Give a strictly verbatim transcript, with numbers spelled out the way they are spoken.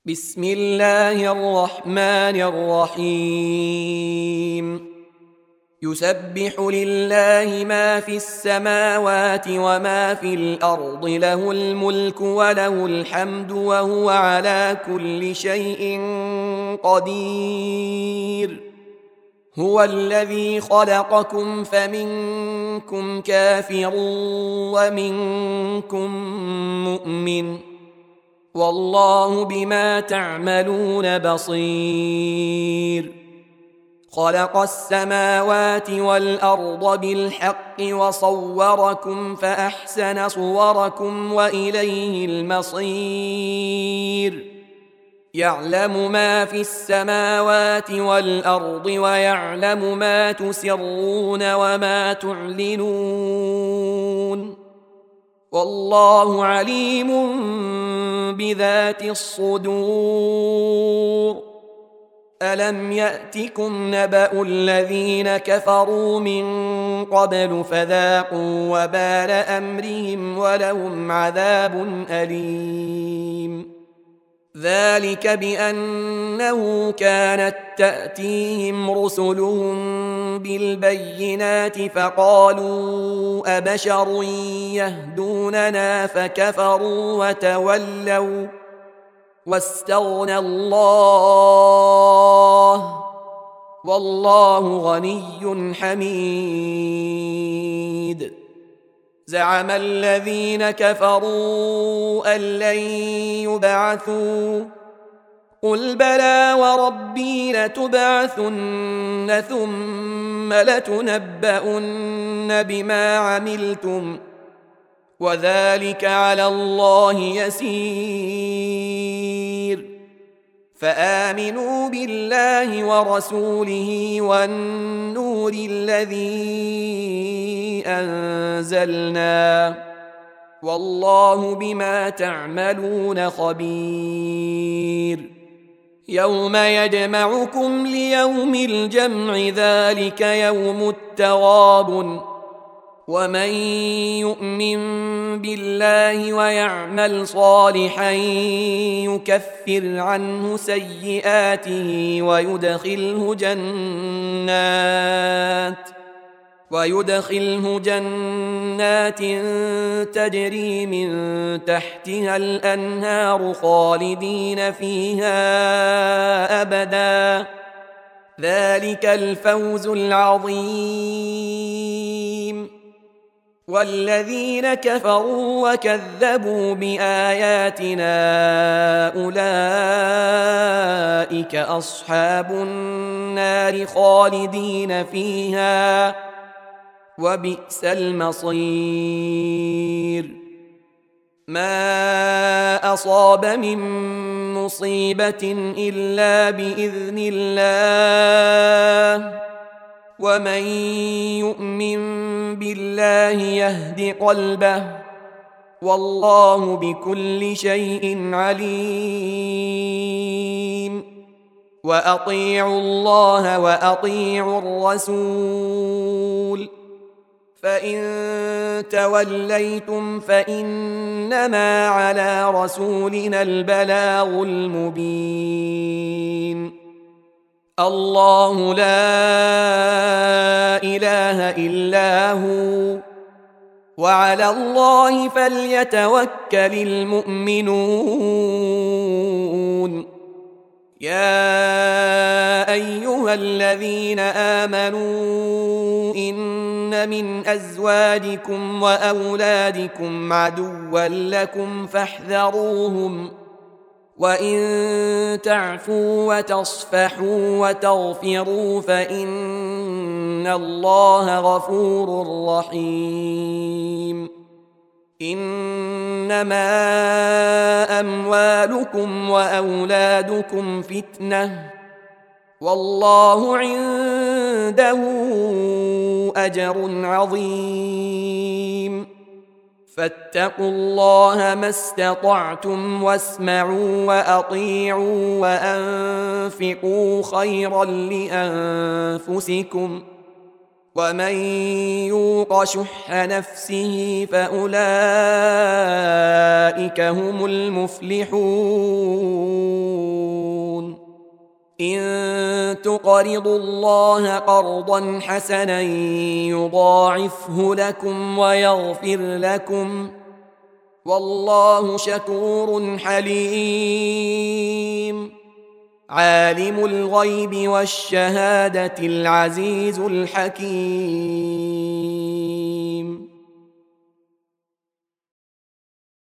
بسم الله الرحمن الرحيم يسبح لله ما في السماوات وما في الأرض له الملك وله الحمد وهو على كل شيء قدير هو الذي خلقكم فمنكم كافر ومنكم مؤمن والله بما تعملون بصير خلق السماوات والأرض بالحق وصوركم فأحسن صوركم وإليه المصير يعلم ما في السماوات والأرض ويعلم ما تسرون وما تعلنون والله عليم بذات الصدور ألم يأتكم نبأ الذين كفروا من قبل فذاقوا وبال أمرهم ولهم عذاب أليم ذلك بأنه كانت تأتيهم رسلهم بالبينات فقالوا أبشر يهدوننا فكفروا وتولوا واستغنى الله والله غني حميد زعم الذين كفروا أن لن يبعثوا قل بلى وربي لتبعثن ثم لتنبؤن بما عملتم وذلك على الله يسير فآمنوا بالله ورسوله والنور الذي أنزلنا والله بما تعملون خبير يوم يجمعكم ليوم الجمع ذلك يوم التغابن ومن يؤمن بالله ويعمل صالحا يكفر عنه سيئاته ويدخله جنات ويدخله جنات تجري من تحتها الأنهار خالدين فيها أبدا ذلك الفوز العظيم والذين كفروا وكذبوا بآياتنا أولئك أصحاب النار خالدين فيها وبئس المصير ما أصاب من مصيبة إلا بإذن الله ومن يؤمن بالله يهد قلبه والله بكل شيء عليم وأطيعوا الله وأطيعوا الرسول فإن توليتم فإنما على رسولنا البلاغ المبين الله لا إله إلا هو وعلى الله فليتوكل المؤمنون يا أيها الذين آمنوا إن من أزواجكم وأولادكم عدوا لكم فاحذروهم وإن تعفوا وتصفحوا وتغفروا فإن الله غفور رحيم إنما أموالكم وأولادكم فتنة والله عنده أجر عظيم فاتقوا الله ما استطعتم واسمعوا وأطيعوا وأنفقوا خيرا لأنفسكم ومن يوق شح نفسه فأولئك هم المفلحون. إن تقرضوا الله قرضا حسنا يضاعفه لكم ويغفر لكم والله شكور حليم. عالم الغيب والشهادة العزيز الحكيم.